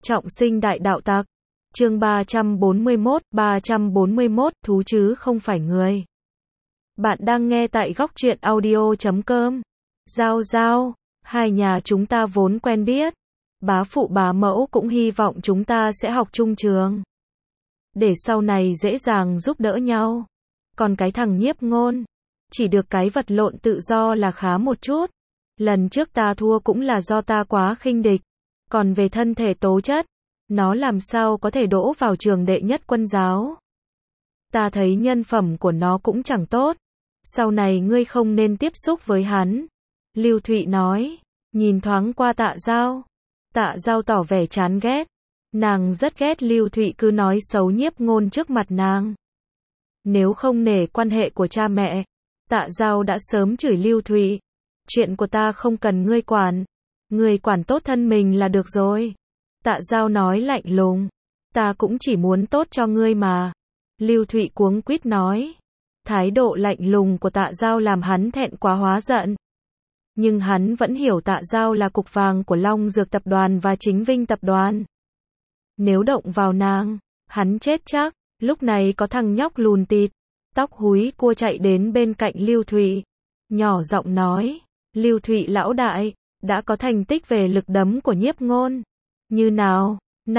Trọng sinh đại đạo tặc. Chương 341, thú chứ không phải người. Bạn đang nghe tại góc truyện audio.com. Giao, hai nhà chúng ta vốn quen biết. Bá phụ bá mẫu cũng hy vọng chúng ta sẽ học chung trường. Để sau này dễ dàng giúp đỡ nhau. Còn cái thằng Nhiếp Ngôn, chỉ được cái vật lộn tự do là khá một chút. Lần trước ta thua cũng là do ta quá khinh địch. Còn về thân thể tố chất, nó làm sao có thể đỗ vào trường đệ nhất quân giáo. Ta thấy nhân phẩm của nó cũng chẳng tốt. Sau này ngươi không nên tiếp xúc với hắn. Lưu Thụy nói, nhìn thoáng qua Tạ Giao. Tạ Giao tỏ vẻ chán ghét. Nàng rất ghét Lưu Thụy cứ nói xấu Nhiếp Ngôn trước mặt nàng. Nếu không nể quan hệ của cha mẹ, Tạ Giao đã sớm chửi Lưu Thụy. Chuyện của ta không cần ngươi quản. Ngươi quản tốt thân mình là được rồi. Tạ Giao nói lạnh lùng. Ta cũng chỉ muốn tốt cho ngươi mà. Lưu Thụy cuống quýt nói. Thái độ lạnh lùng của Tạ Giao làm hắn thẹn quá hóa giận. Nhưng hắn vẫn hiểu Tạ Giao là cục vàng của Long Dược Tập đoàn và Chính Vinh Tập đoàn. Nếu động vào nàng, hắn chết chắc. Lúc này có thằng nhóc lùn tịt, tóc húi cua chạy đến bên cạnh Lưu Thụy. Nhỏ giọng nói, Lưu Thụy lão đại, đã có thành tích về lực đấm của Nhiếp Ngôn. Như nào?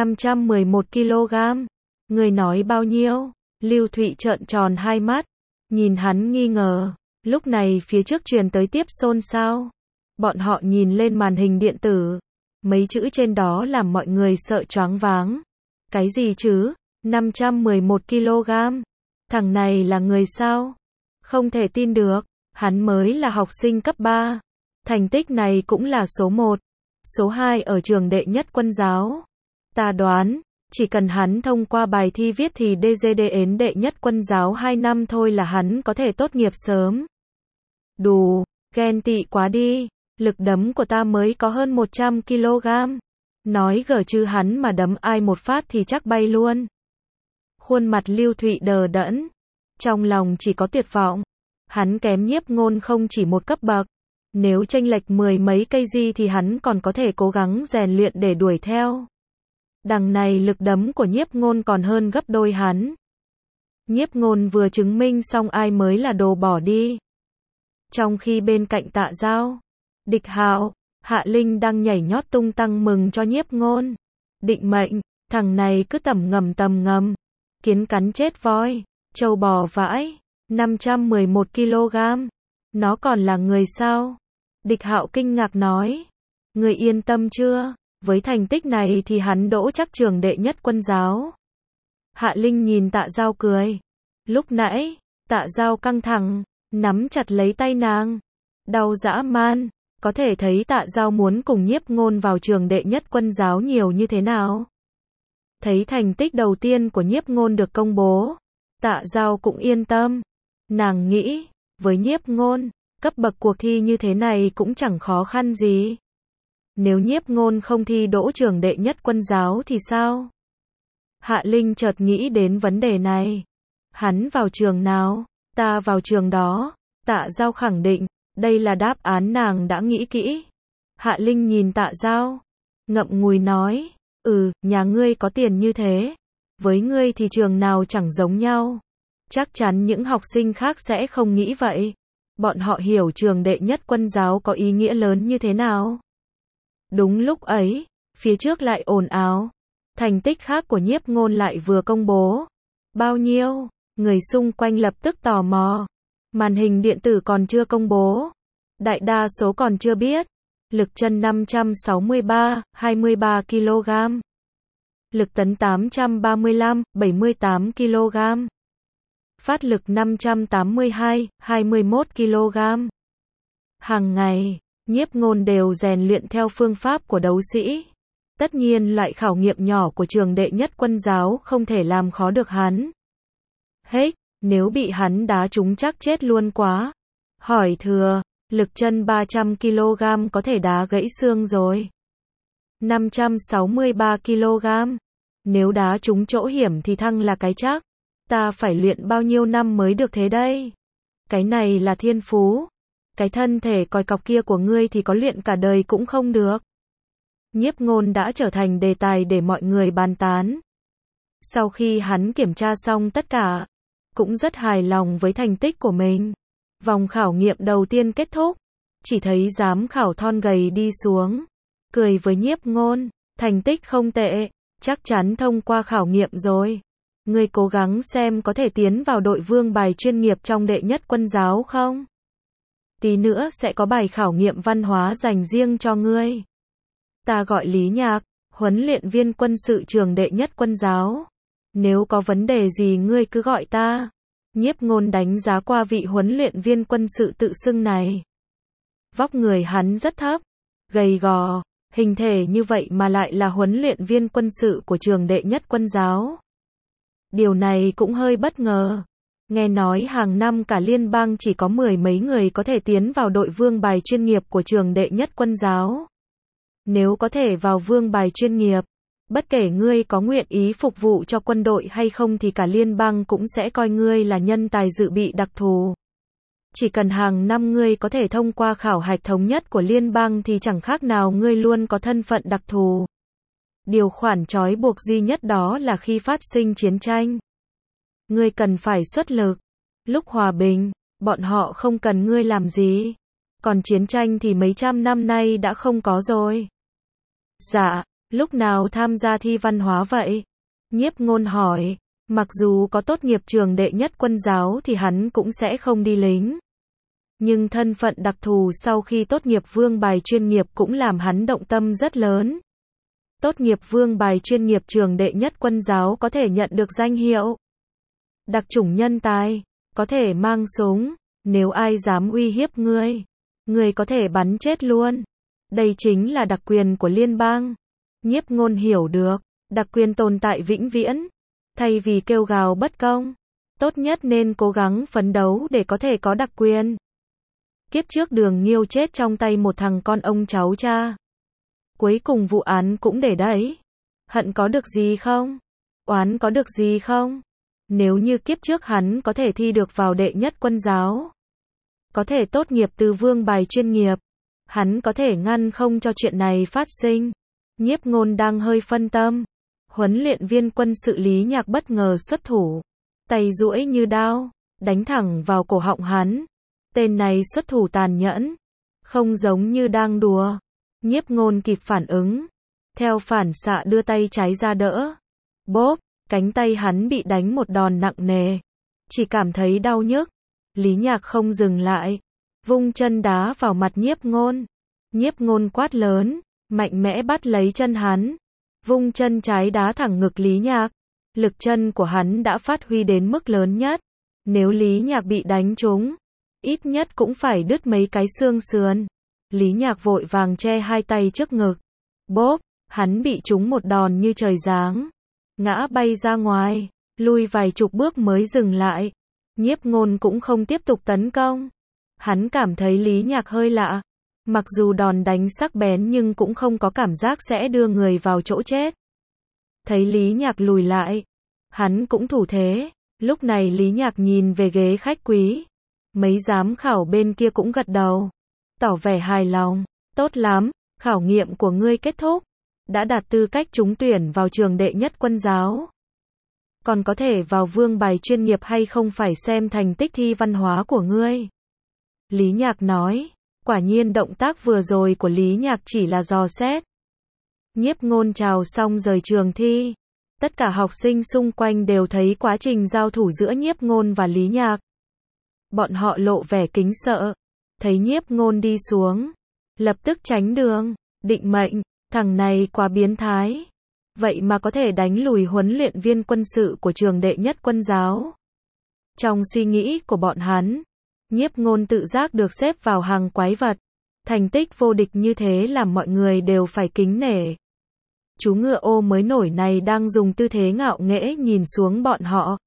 511 kg. Người nói bao nhiêu? Lưu Thụy trợn tròn hai mắt, nhìn hắn nghi ngờ. Lúc này phía trước truyền tới tiếp xôn xao. Bọn họ nhìn lên màn hình điện tử. Mấy chữ trên đó làm mọi người sợ choáng váng. Cái gì chứ? 511 kg. Thằng này là người sao? Không thể tin được. Hắn mới là học sinh cấp 3. Thành tích này cũng là số 1. Số 2 ở trường đệ nhất quân giáo. Ta đoán, chỉ cần hắn thông qua bài thi viết thì DGDN đệ nhất quân giáo 2 năm thôi là hắn có thể tốt nghiệp sớm. Đủ, ghen tị quá đi. Lực đấm của ta mới có hơn 100 kg. Nói gở chứ hắn mà đấm ai một phát thì chắc bay luôn. Khuôn mặt Lưu Thụy đờ đẫn. Trong lòng chỉ có tuyệt vọng. Hắn kém Nhiếp Ngôn không chỉ một cấp bậc. Nếu chênh lệch 10 mấy cây gì thì hắn còn có thể cố gắng rèn luyện để đuổi theo. Đằng này lực đấm của Nhiếp Ngôn còn hơn gấp đôi hắn. Nhiếp Ngôn vừa chứng minh xong ai mới là đồ bỏ đi. Trong khi bên cạnh Tạ Giao, Địch Hạo, Hạ Linh đang nhảy nhót tung tăng mừng cho Nhiếp Ngôn. Định mệnh, thằng này cứ tầm ngầm. Kiến cắn chết voi, trâu bò vãi, 511 kg. Nó còn là người sao? Địch Hạo kinh ngạc nói. Người yên tâm chưa? Với thành tích này thì hắn đỗ chắc trường đệ nhất quân giáo. Hạ Linh nhìn Tạ Giao cười. Lúc nãy, Tạ Giao căng thẳng, nắm chặt lấy tay nàng. Đau dã man, có thể thấy Tạ Giao muốn cùng Nhiếp Ngôn vào trường đệ nhất quân giáo nhiều như thế nào. Thấy thành tích đầu tiên của Nhiếp Ngôn được công bố, Tạ Giao cũng yên tâm. Nàng nghĩ, với Nhiếp Ngôn, cấp bậc cuộc thi như thế này cũng chẳng khó khăn gì. Nếu Nhiếp Ngôn không thi đỗ trường đệ nhất quân giáo thì sao? Hạ Linh chợt nghĩ đến vấn đề này. Hắn vào trường nào? Ta vào trường đó. Tạ Giao khẳng định, đây là đáp án nàng đã nghĩ kỹ. Hạ Linh nhìn Tạ Giao, ngậm ngùi nói, nhà ngươi có tiền như thế. Với ngươi thì trường nào chẳng giống nhau. Chắc chắn những học sinh khác sẽ không nghĩ vậy. Bọn họ hiểu trường đệ nhất quân giáo có ý nghĩa lớn như thế nào. Đúng lúc ấy, phía trước lại ồn ào. Thành tích khác của Nhiếp Ngôn lại vừa công bố. Bao nhiêu? Người xung quanh lập tức tò mò. Màn hình điện tử còn chưa công bố. Đại đa số còn chưa biết. Lực chân 563, 23 kg. Lực tấn 835, 78 kg. Phát lực 582, 21 kg. Hàng ngày, Nhiếp Ngôn đều rèn luyện theo phương pháp của đấu sĩ. Tất nhiên loại khảo nghiệm nhỏ của trường đệ nhất quân giáo không thể làm khó được hắn. Nếu bị hắn đá trúng chắc chết luôn quá. Hỏi thừa, lực chân 300 kg có thể đá gãy xương rồi. 563 kg. Nếu đá trúng chỗ hiểm thì thăng là cái chắc. Ta phải luyện bao nhiêu năm mới được thế đây? Cái này là thiên phú. Cái thân thể còi cọc kia của ngươi thì có luyện cả đời cũng không được. Nhiếp Ngôn đã trở thành đề tài để mọi người bàn tán. Sau khi hắn kiểm tra xong tất cả, cũng rất hài lòng với thành tích của mình. Vòng khảo nghiệm đầu tiên kết thúc, chỉ thấy giám khảo thon gầy đi xuống, cười với Nhiếp Ngôn, thành tích không tệ, chắc chắn thông qua khảo nghiệm rồi. Ngươi cố gắng xem có thể tiến vào đội vương bài chuyên nghiệp trong đệ nhất quân giáo không? Tí nữa sẽ có bài khảo nghiệm văn hóa dành riêng cho ngươi. Ta gọi Lý Nhạc, huấn luyện viên quân sự trường đệ nhất quân giáo. Nếu có vấn đề gì ngươi cứ gọi ta. Nhiếp Ngôn đánh giá qua vị huấn luyện viên quân sự tự xưng này. Vóc người hắn rất thấp, gầy gò, hình thể như vậy mà lại là huấn luyện viên quân sự của trường đệ nhất quân giáo. Điều này cũng hơi bất ngờ. Nghe nói hàng năm cả liên bang chỉ có 10 mấy người có thể tiến vào đội vương bài chuyên nghiệp của trường đệ nhất quân giáo. Nếu có thể vào vương bài chuyên nghiệp, bất kể ngươi có nguyện ý phục vụ cho quân đội hay không thì cả liên bang cũng sẽ coi ngươi là nhân tài dự bị đặc thù. Chỉ cần hàng năm ngươi có thể thông qua khảo hạch thống nhất của liên bang thì chẳng khác nào ngươi luôn có thân phận đặc thù. Điều khoản trói buộc duy nhất đó là khi phát sinh chiến tranh. Ngươi cần phải xuất lực. Lúc hòa bình, bọn họ không cần ngươi làm gì. Còn chiến tranh thì mấy trăm năm nay đã không có rồi. Dạ, lúc nào tham gia thi văn hóa vậy? Nhiếp Ngôn hỏi. Mặc dù có tốt nghiệp trường đệ nhất quân giáo thì hắn cũng sẽ không đi lính. Nhưng thân phận đặc thù sau khi tốt nghiệp vương bài chuyên nghiệp cũng làm hắn động tâm rất lớn. Tốt nghiệp vương bài chuyên nghiệp trường đệ nhất quân giáo có thể nhận được danh hiệu đặc chủng nhân tài, có thể mang súng, nếu ai dám uy hiếp ngươi, ngươi có thể bắn chết luôn. Đây chính là đặc quyền của liên bang. Nhiếp Ngôn hiểu được, đặc quyền tồn tại vĩnh viễn. Thay vì kêu gào bất công, tốt nhất nên cố gắng phấn đấu để có thể có đặc quyền. Kiếp trước Đường Nghiêu chết trong tay một thằng con ông cháu cha. Cuối cùng vụ án cũng để đấy. Hận có được gì không? Oán có được gì không? Nếu như kiếp trước hắn có thể thi được vào đệ nhất quân giáo, có thể tốt nghiệp từ vương bài chuyên nghiệp, hắn có thể ngăn không cho chuyện này phát sinh. Nhiếp Ngôn đang hơi phân tâm. Huấn luyện viên quân sự Lý Nhạc bất ngờ xuất thủ, tay duỗi như đao, đánh thẳng vào cổ họng hắn. Tên này xuất thủ tàn nhẫn, không giống như đang đùa. Nhiếp Ngôn kịp phản ứng, theo phản xạ đưa tay trái ra đỡ. Bốp, cánh tay hắn bị đánh một đòn nặng nề, chỉ cảm thấy đau nhức. Lý Nhạc không dừng lại, vung chân đá vào mặt Nhiếp Ngôn. Nhiếp Ngôn quát lớn, mạnh mẽ bắt lấy chân hắn, vung chân trái đá thẳng ngực Lý Nhạc. Lực chân của hắn đã phát huy đến mức lớn nhất. Nếu Lý Nhạc bị đánh trúng, ít nhất cũng phải đứt mấy cái xương sườn. Lý Nhạc vội vàng che hai tay trước ngực. Bốp, hắn bị trúng một đòn như trời giáng, ngã bay ra ngoài, lui vài chục bước mới dừng lại. Nhiếp Ngôn cũng không tiếp tục tấn công. Hắn cảm thấy Lý Nhạc hơi lạ. Mặc dù đòn đánh sắc bén nhưng cũng không có cảm giác sẽ đưa người vào chỗ chết. Thấy Lý Nhạc lùi lại, hắn cũng thủ thế. Lúc này Lý Nhạc nhìn về ghế khách quý. Mấy giám khảo bên kia cũng gật đầu, tỏ vẻ hài lòng. Tốt lắm, khảo nghiệm của ngươi kết thúc, đã đạt tư cách trúng tuyển vào trường đệ nhất quân giáo. Còn có thể vào vương bài chuyên nghiệp hay không phải xem thành tích thi văn hóa của ngươi. Lý Nhạc nói. Quả nhiên động tác vừa rồi của Lý Nhạc chỉ là dò xét. Nhiếp Ngôn chào xong rời trường thi. Tất cả học sinh xung quanh đều thấy quá trình giao thủ giữa Nhiếp Ngôn và Lý Nhạc. Bọn họ lộ vẻ kính sợ. Thấy Nhiếp Ngôn đi xuống, lập tức tránh đường. Định mệnh, thằng này quá biến thái. Vậy mà có thể đánh lùi huấn luyện viên quân sự của trường đệ nhất quân giáo. Trong suy nghĩ của bọn hắn, Nhiếp Ngôn tự giác được xếp vào hàng quái vật. Thành tích vô địch như thế làm mọi người đều phải kính nể. Chú ngựa ô mới nổi này đang dùng tư thế ngạo nghễ nhìn xuống bọn họ.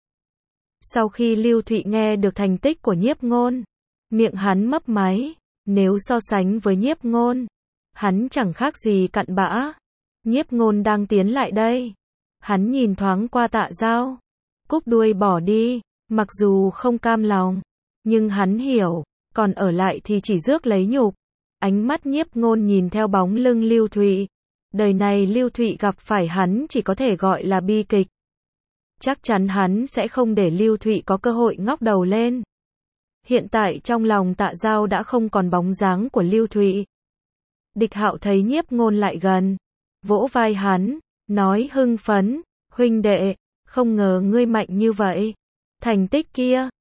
Sau khi Lưu Thụy nghe được thành tích của Nhiếp Ngôn, miệng hắn mấp máy. Nếu so sánh với Nhiếp Ngôn, hắn chẳng khác gì cặn bã. Nhiếp Ngôn đang tiến lại đây. Hắn nhìn thoáng qua Tạ Giao, cúp đuôi bỏ đi. Mặc dù không cam lòng, nhưng hắn hiểu, còn ở lại thì chỉ rước lấy nhục. Ánh mắt Nhiếp Ngôn nhìn theo bóng lưng Lưu Thụy, Đời này Lưu Thụy gặp phải hắn chỉ có thể gọi là bi kịch. Chắc chắn hắn sẽ không để Lưu Thụy có cơ hội ngóc đầu lên. Hiện tại trong lòng Tạ Giao đã không còn bóng dáng của Lưu Thụy. Địch Hạo thấy Nhiếp Ngôn lại gần, vỗ vai hắn, nói hưng phấn, huynh đệ, không ngờ ngươi mạnh như vậy. Thành tích kia,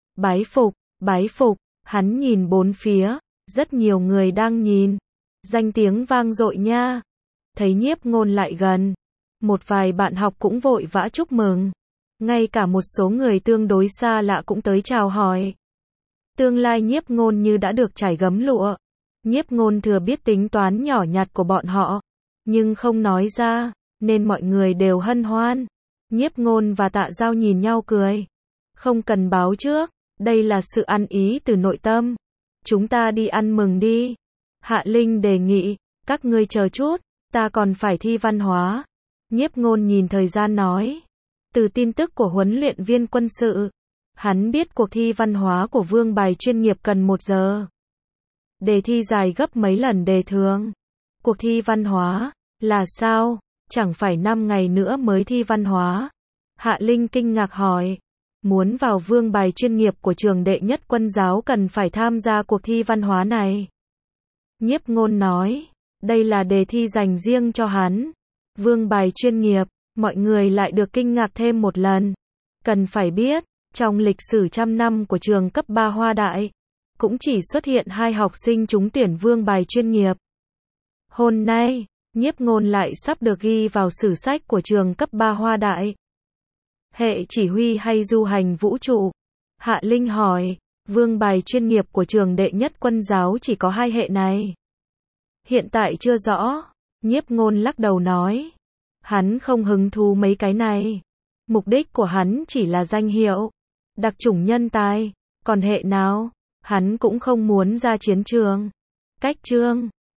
bái phục, hắn nhìn bốn phía, rất nhiều người đang nhìn. Danh tiếng vang dội nha. Thấy Nhiếp Ngôn lại gần, một vài bạn học cũng vội vã chúc mừng. Ngay cả một số người tương đối xa lạ cũng tới chào hỏi. Tương lai Nhiếp Ngôn như đã được trải gấm lụa. Nhiếp Ngôn thừa biết tính toán nhỏ nhặt của bọn họ, nhưng không nói ra, nên mọi người đều hân hoan. Nhiếp Ngôn và Tạ Giao nhìn nhau cười. Không cần báo trước, đây là sự ăn ý từ nội tâm. Chúng ta đi ăn mừng đi. Hạ Linh đề nghị, các ngươi chờ chút, ta còn phải thi văn hóa. Nhiếp Ngôn nhìn thời gian nói. Từ tin tức của huấn luyện viên quân sự, hắn biết cuộc thi văn hóa của vương bài chuyên nghiệp cần 1 giờ. Đề thi dài gấp mấy lần đề thường. Cuộc thi văn hóa, là sao? Chẳng phải 5 ngày nữa mới thi văn hóa? Hạ Linh kinh ngạc hỏi. Muốn vào vương bài chuyên nghiệp của trường đệ nhất quân giáo cần phải tham gia cuộc thi văn hóa này. Nhiếp Ngôn nói, đây là đề thi dành riêng cho hắn. Vương bài chuyên nghiệp, mọi người lại được kinh ngạc thêm một lần. Cần phải biết, trong lịch sử trăm năm của trường cấp 3 Hoa Đại, cũng chỉ xuất hiện 2 học sinh trúng tuyển vương bài chuyên nghiệp. Hôm nay, Nhiếp Ngôn lại sắp được ghi vào sử sách của trường cấp 3 Hoa Đại. Hệ chỉ huy hay du hành vũ trụ? Hạ Linh hỏi, vương bài chuyên nghiệp của trường đệ nhất quân giáo chỉ có 2 hệ này. Hiện tại chưa rõ. Nhiếp Ngôn lắc đầu nói. Hắn không hứng thú mấy cái này. Mục đích của hắn chỉ là danh hiệu, đặc chủng nhân tài. Còn hệ nào, hắn cũng không muốn ra chiến trường. Cách chương